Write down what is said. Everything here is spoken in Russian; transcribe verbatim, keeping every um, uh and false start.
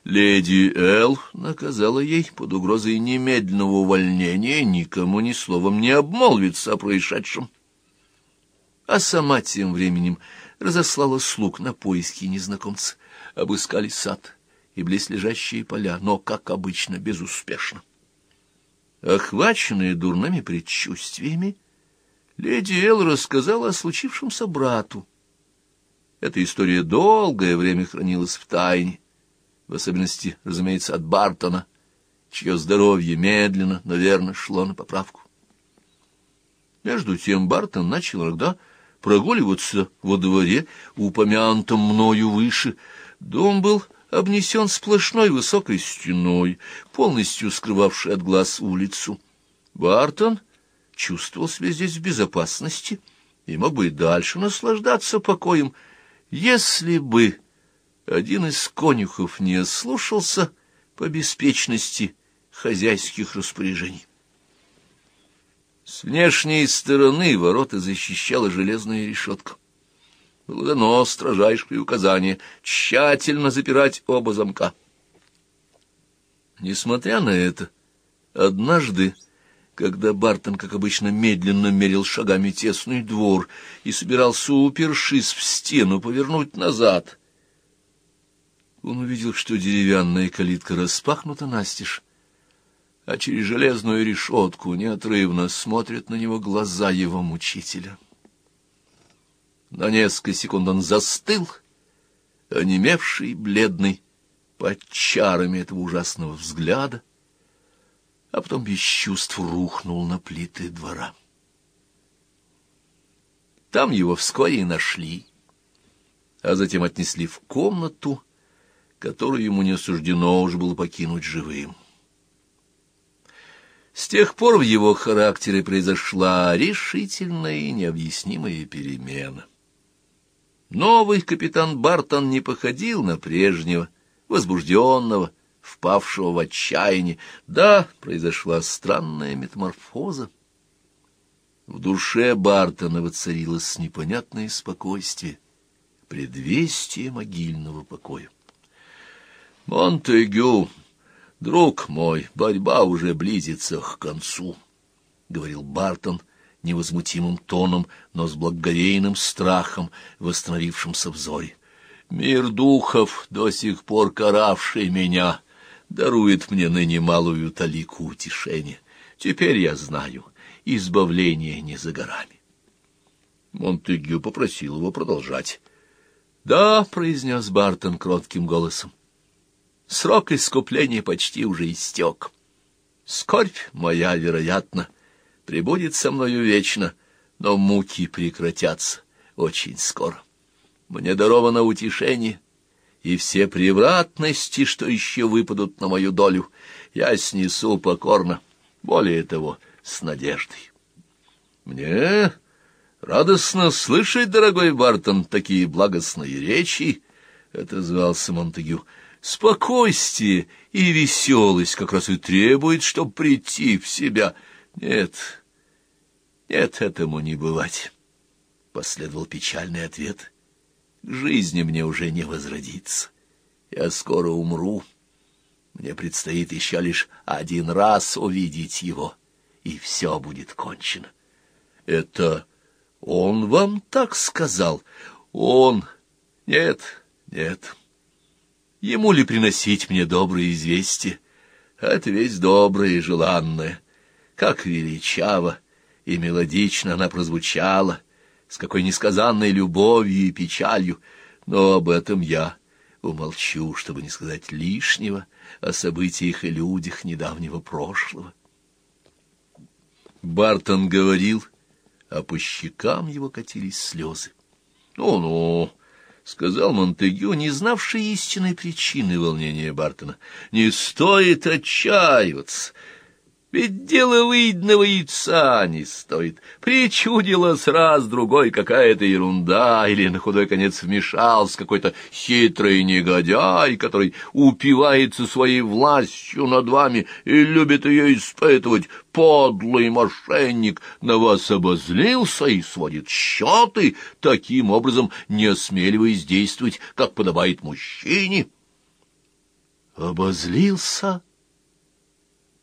Леди Эл наказала ей под угрозой немедленного увольнения никому ни словом не обмолвиться о происшедшем. А сама тем временем разослала слуг на поиски незнакомца. Обыскали сад и близлежащие поля, но, как обычно, безуспешно. Охваченная дурными предчувствиями, леди Эл рассказала о случившемся брату. Эта история долгое время хранилась в тайне, в особенности, разумеется, от Бартона, чье здоровье медленно, но верно шло на поправку. Между тем Бартон начал иногда прогуливаться во дворе, упомянутом мною выше. Дом был обнесен сплошной высокой стеной, полностью скрывавшей от глаз улицу. Бартон чувствовал себя здесь в безопасности и мог бы и дальше наслаждаться покоем, если бы один из конюхов не ослушался по беспечности хозяйских распоряжений. С внешней стороны ворота защищала железная решетка. Было дано строжайшее указание тщательно запирать оба замка. Несмотря на это, однажды, когда Бартон, как обычно, медленно мерил шагами тесный двор и собирался, упершись в стену, повернуть назад, он увидел, что деревянная калитка распахнута настежь, а через железную решетку неотрывно смотрят на него глаза его мучителя. На несколько секунд он застыл, онемевший, бледный, под чарами этого ужасного взгляда, а потом без чувств рухнул на плиты двора. Там его вскоре и нашли, а затем отнесли в комнату, которую ему не суждено уже было покинуть живым. С тех пор в его характере произошла решительная и необъяснимая перемена. Новый капитан Бартон не походил на прежнего, возбужденного, впавшего в отчаяние. Да, произошла странная метаморфоза. В душе Бартона воцарилось непонятное спокойствие, предвестие могильного покоя. «Монтегю, друг мой, борьба уже близится к концу», — говорил Бартон невозмутимым тоном, но с благоговейным страхом, восстановившимся в взоре. «Мир духов, до сих пор каравший меня, дарует мне ныне малую талику утешения. Теперь я знаю, избавление не за горами». Монтегю попросил его продолжать. «Да», — произнес Бартон кротким голосом, — «срок искупления почти уже истек. Скорбь моя, вероятно, пребудет со мною вечно, но муки прекратятся очень скоро. Мне даровано утешение, и все превратности, что еще выпадут на мою долю, я снесу покорно, более того, с надеждой». «Мне радостно слышать, дорогой Бартон, такие благостные речи», — отозвался Монтегю. «Спокойствие и веселость как раз и требует, чтобы прийти в себя. Нет, нет, этому не бывать», — последовал печальный ответ. «К жизни мне уже не возродиться. Я скоро умру. Мне предстоит еще лишь один раз увидеть его, и все будет кончено». «Это он вам так сказал?» «Он? Нет, нет. Ему ли приносить мне добрые известия? Это весть добрая и желанная. Как величаво и мелодично она прозвучала, с какой несказанной любовью и печалью, но об этом я умолчу, чтобы не сказать лишнего о событиях и людях недавнего прошлого». Бартон говорил, а по щекам его катились слезы. «Ну-ну», — сказал Монтегю, не знавший истинной причины волнения Бартона, — «не стоит отчаиваться. Ведь дело выеденного яйца не стоит. Причудилась раз, другой какая-то ерунда, или на худой конец вмешался какой-то хитрый негодяй, который упивается своей властью над вами и любит ее испытывать. Подлый мошенник на вас обозлился и сводит счеты, таким образом не осмеливаясь действовать, как подобает мужчине». обозлился